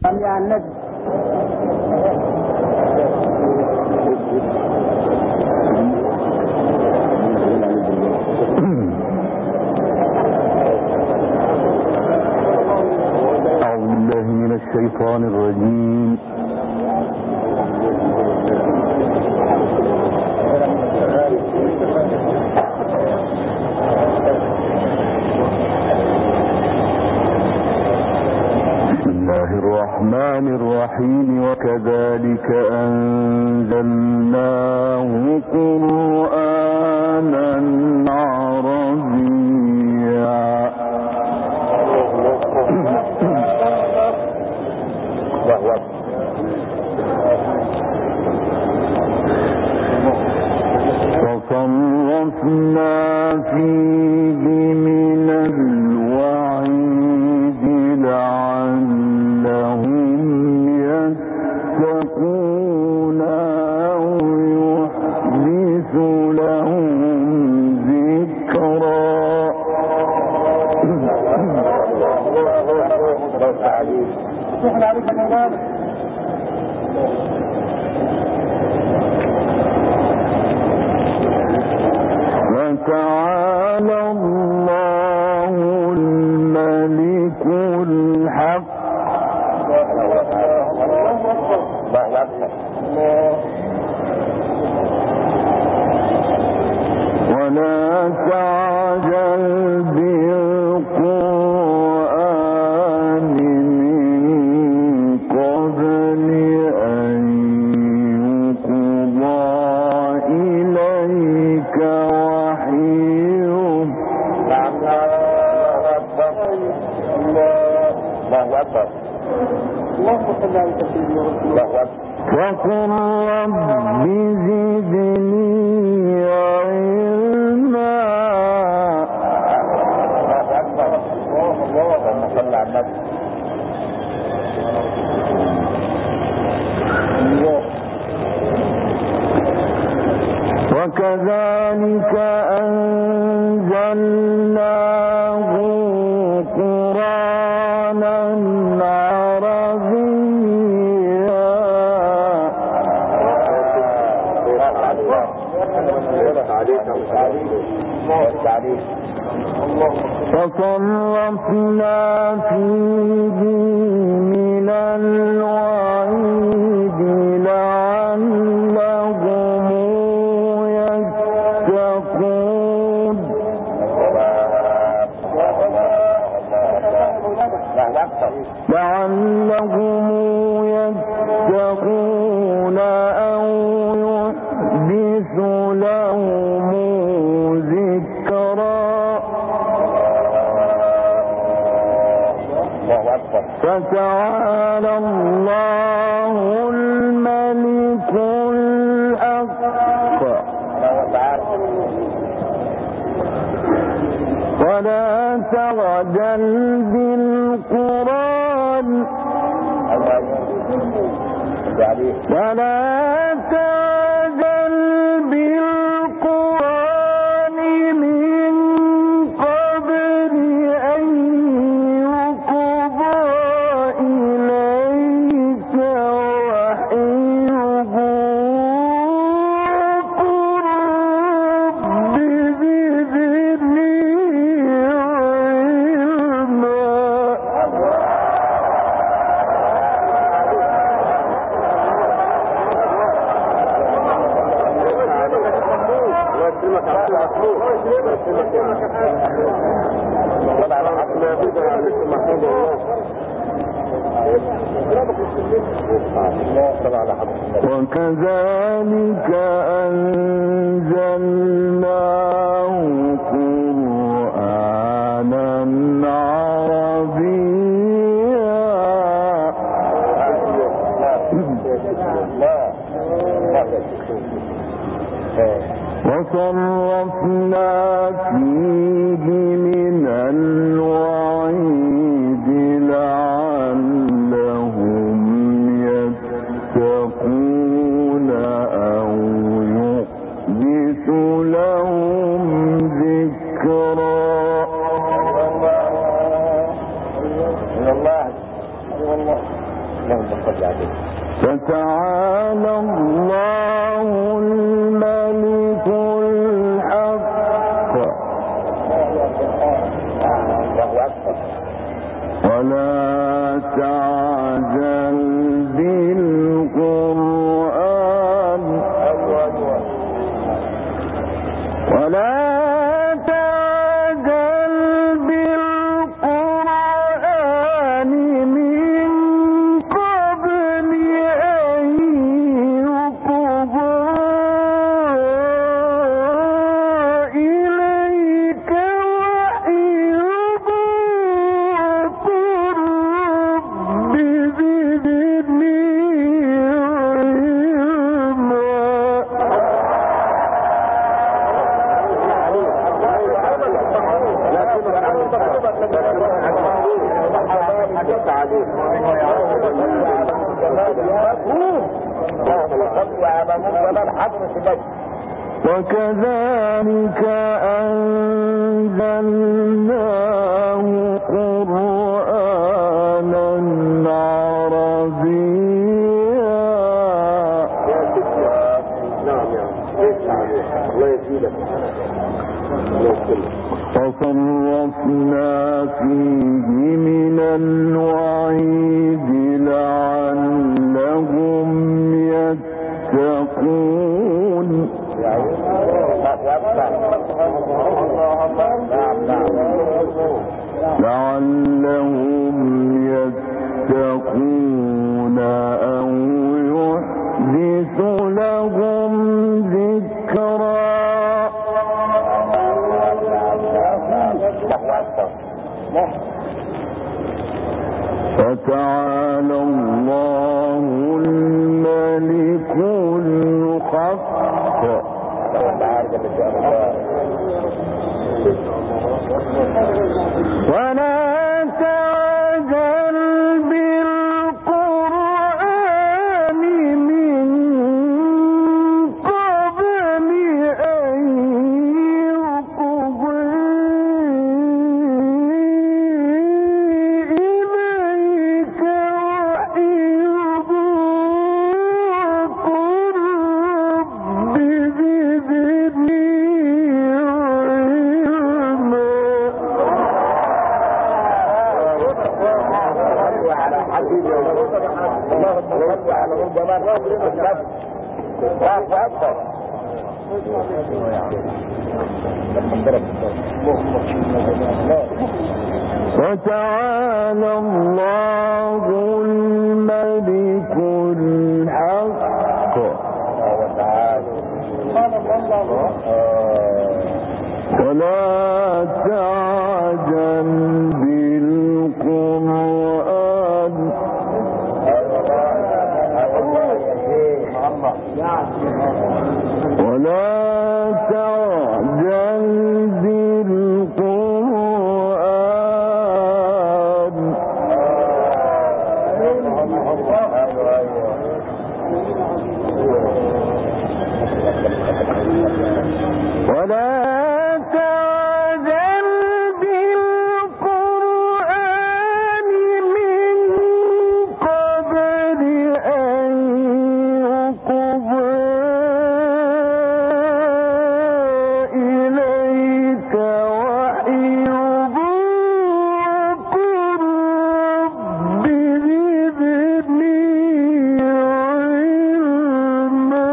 عن النبي. أعوذ بالله من الشيطان الرجيم. بسم الله الرحمن الرحيم. وكذلك أنزلناه قرآنا عربيا وصرفنا فيه من الوعيد لعلهم يتقون أو يحدث لهم ذكرا. وتعالى الله الملك الحق ولا تعجل بالقرآن من قبل أن يقضى إليك وحيه. وقل رب زدني علما. وكذلك أنزلناه قرآنا فصرفنا فيه من الوعيد لعلهم يتقون. أو يحدث لهم ذكرا. فتعالى الله الملك الحق ولا تعجل بالقرآن من قبل أن يقضى إليك وحيه. قل رب زدني علما. وكذلك أنزلناه قرآنا عربيا وصرفنا فيه من الوعيد لعلهم يتقون أو يحدث لهم ذكرا. فتعالى الله الملك الحق ولا تعجل بالقرآن ولا وكذلك أنزلناه قرآنا عربيا فصرفنا فيه من الوعيد لعلهم يتقون أو يحدث لهم ذكرا فتعالى الله الملك الحق ولا تعجل بالقرآن من قبل أن يقضى إليك وحيه وقل رب زدني وتعالى الله الملك الحق ولا تعجل بالقرآن ولا تعجل بالقرآن ولا تعجل بالقرآن من قبل أن يقضى إليك وحيه وقل رب زدني علما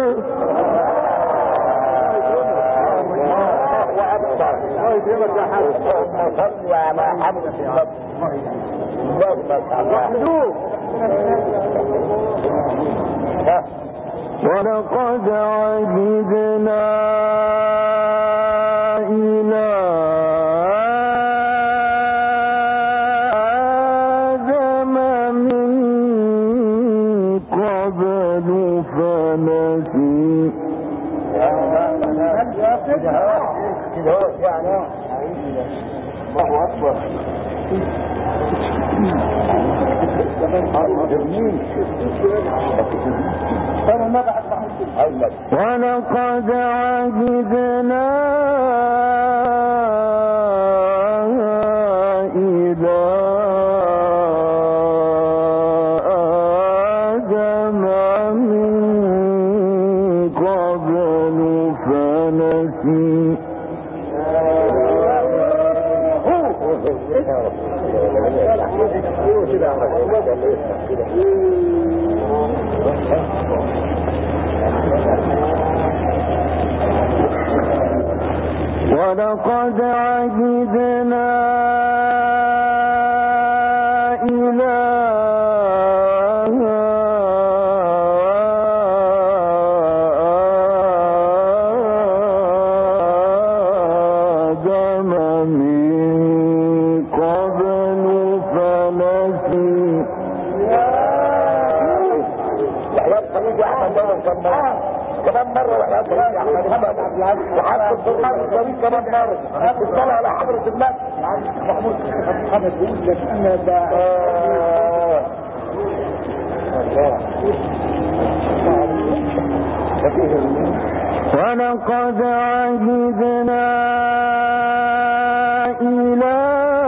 صلوا على حضرة ولقد عهدنا إلى آدم من قبل فنسي الله أكبر ولقد عهدنا إلى ولقد عهدنا إلى آدم من قبل فنسي. كمان مرة واحنا وحتى الصلاة الطريق كمان مرة الصلاة على حضرة الناس محمود محمد يقول لك انا ولقد عهدنا إلى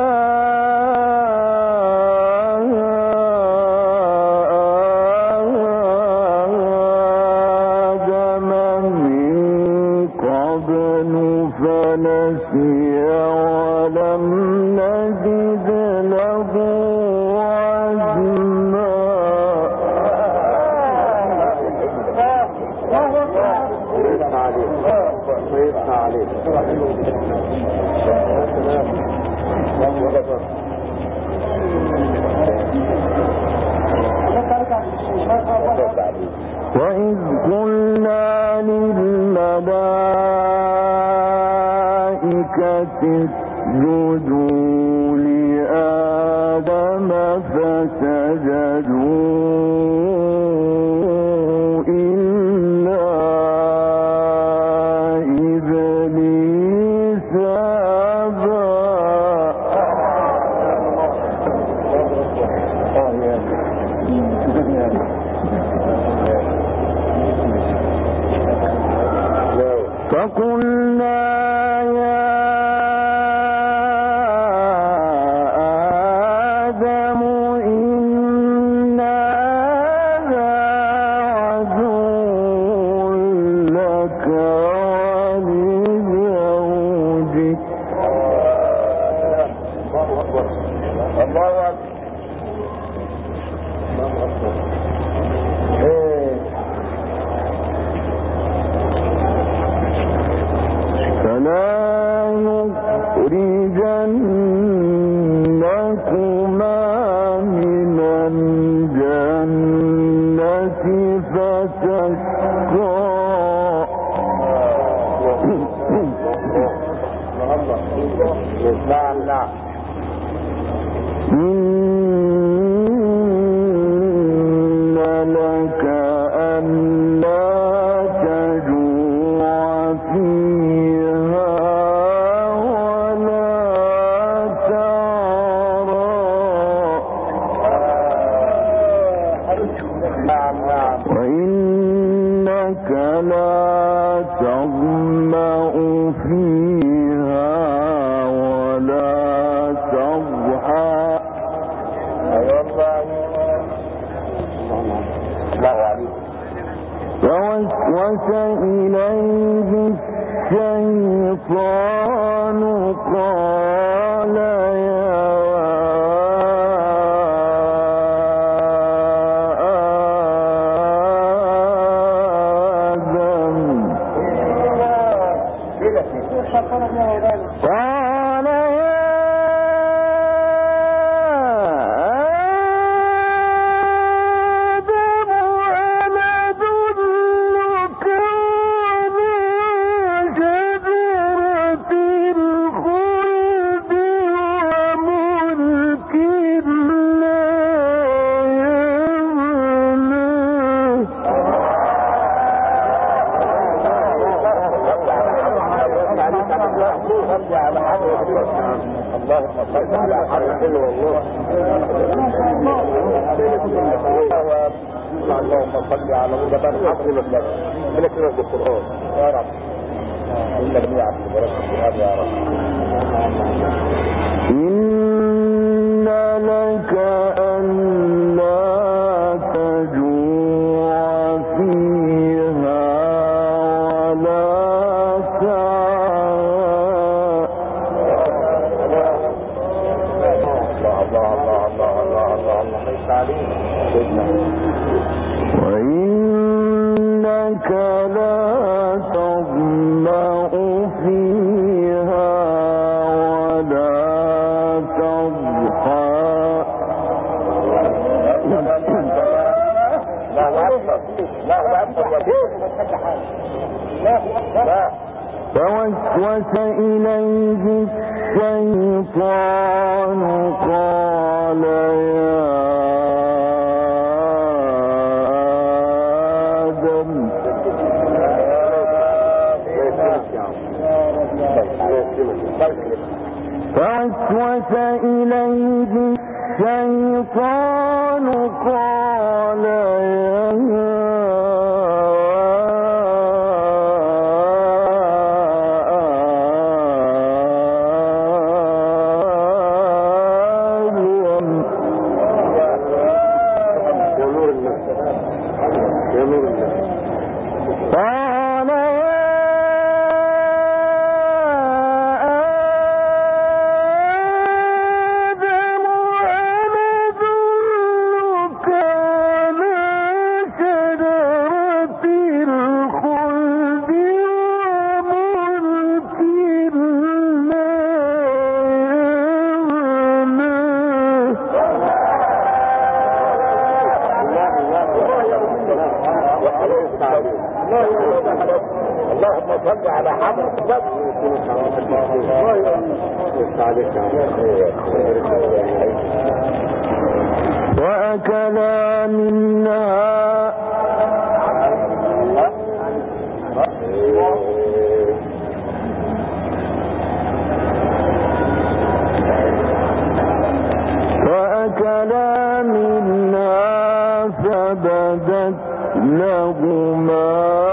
آدم من قبل فنسي ولم نجد له عزما. وإذ قلنا للملائكة اسجدوا لآدم فسجدوا إلا إبليس أبى. فقلنا يا آدم إن هذا عدو لك ولزوجك. الله أكبر. فلا يخرجنكما من الجنة فتشقى. نعم نعم. إن لك ألا تجوع فيها ولا تعرى وإنك لا تظمأ فيها ولا تضحى. فوسوس إليه الشيطان قال يا اللهم صل على جبل حضر لك ملك القرآن يا رب إن جميع البركة القرآن يا رب. إن لك ألا تجوع فيها ولا تعرى وإنك لا تظمأ فيها ولا تضحى فوسوس إليه الشيطان قال يا آدم فوسوس إليه الشيطان قال اللهم صل على حضرة النبي. وأكلا منها فبدت لهما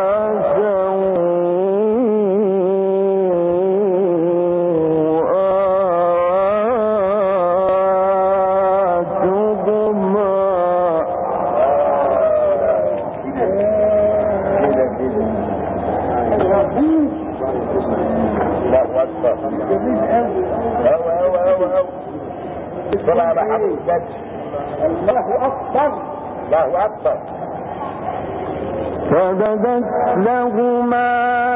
فبدت لهما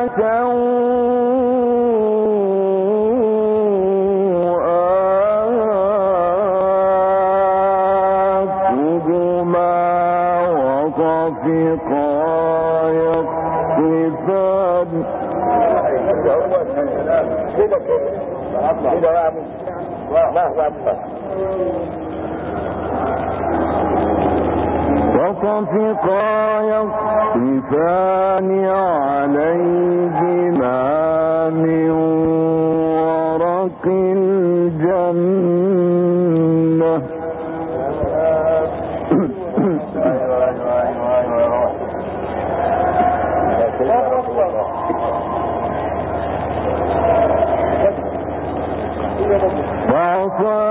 سوءاتهما وطفقا يخصفان وطفقا يخصفان عليهما من ورق الجنة وعصى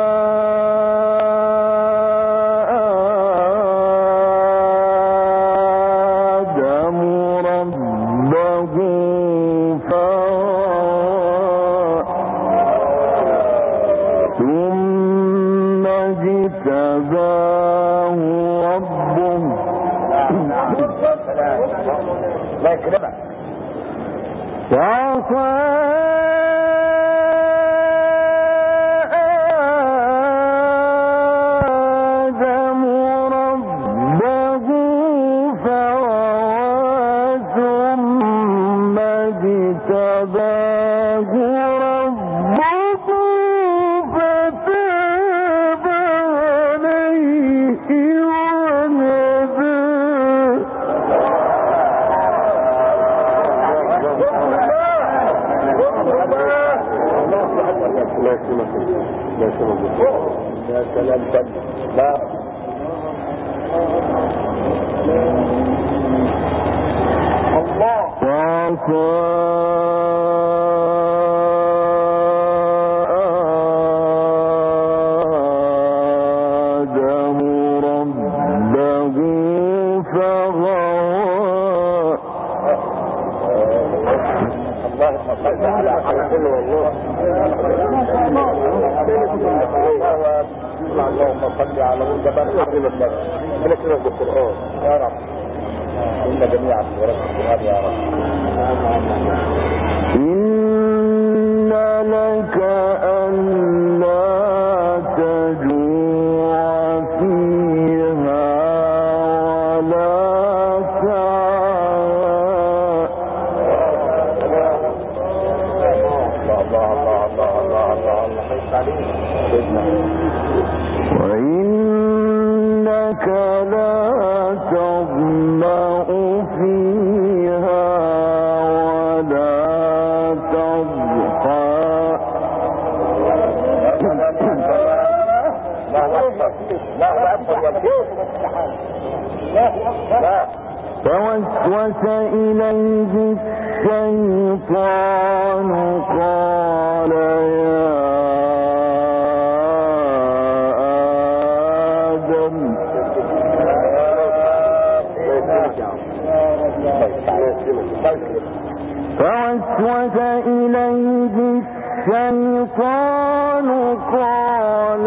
آدم ربه فغوى ثم اجتباه ربه فتاب عليه اللهم صل على جبل حبل النبي بنكتبه بالقرآن يا رب إنا جميعا ورب القرآن يا رب. إن لك ألا تجوع فيها ولا وإنك لا تظمأ فيها ولا تضحى فوسوس إليه الشيطان قال يا آدم فوسوس إليه الشيطان قال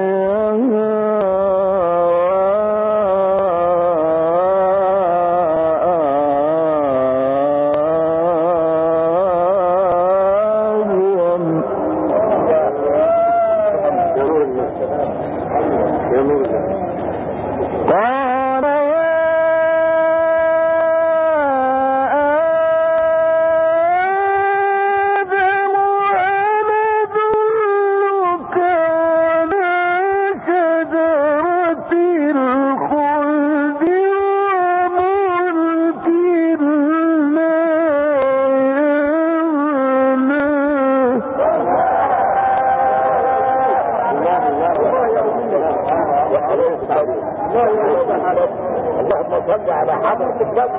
اللهم صل على حضرة النبي.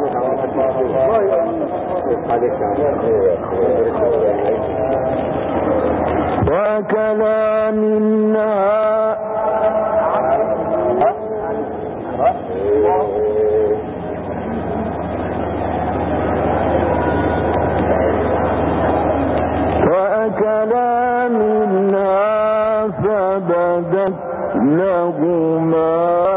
وأكلا منها فبدت لهما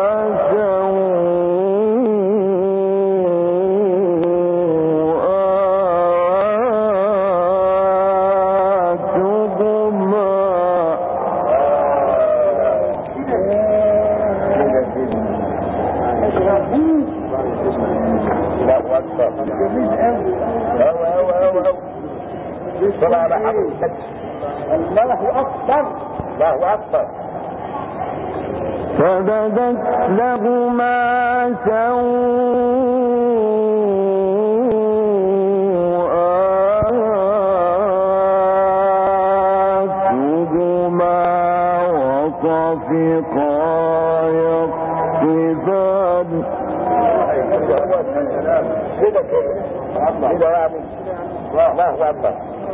صلى على حضرتك. الله أكبر الله أكبر. فبدت لهما سوءاتهما وطفقا يخصفان كده يعني الله أكبر.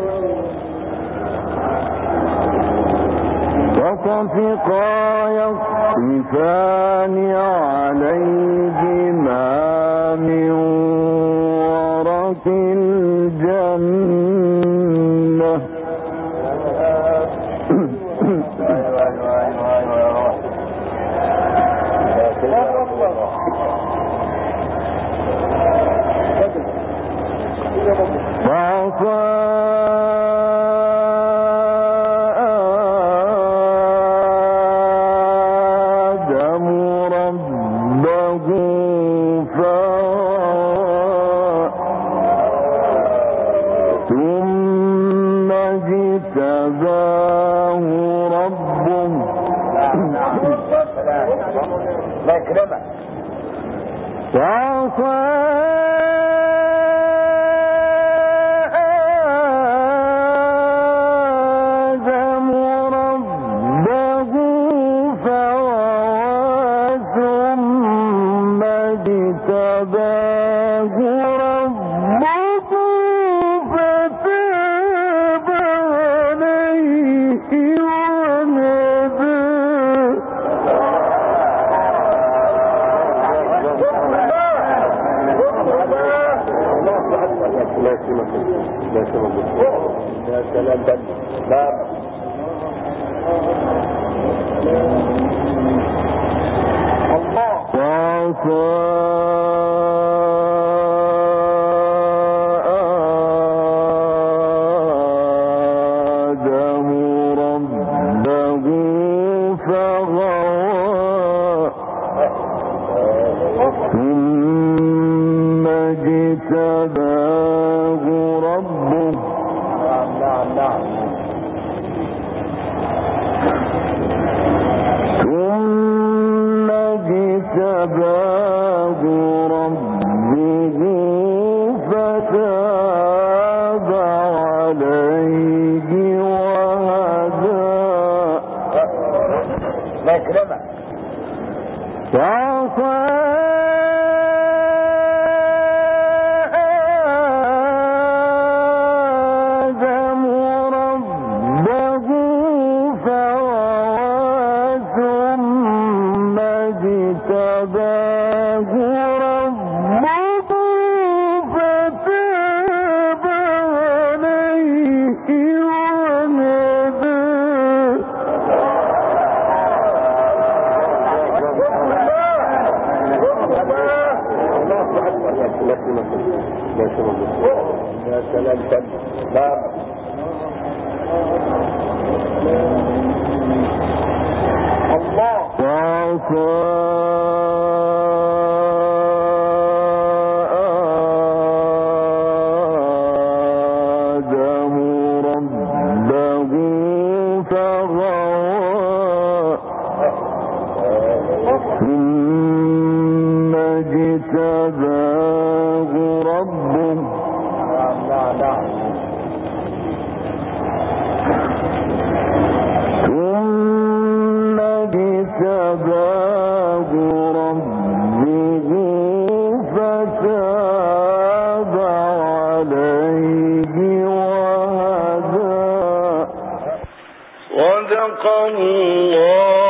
وطفقا يخصفان عليهما من ورق الجنة وعصى آدم ربه ثم اجتباه ربه لا يكرمك. وعصى يا سلام. صدق الله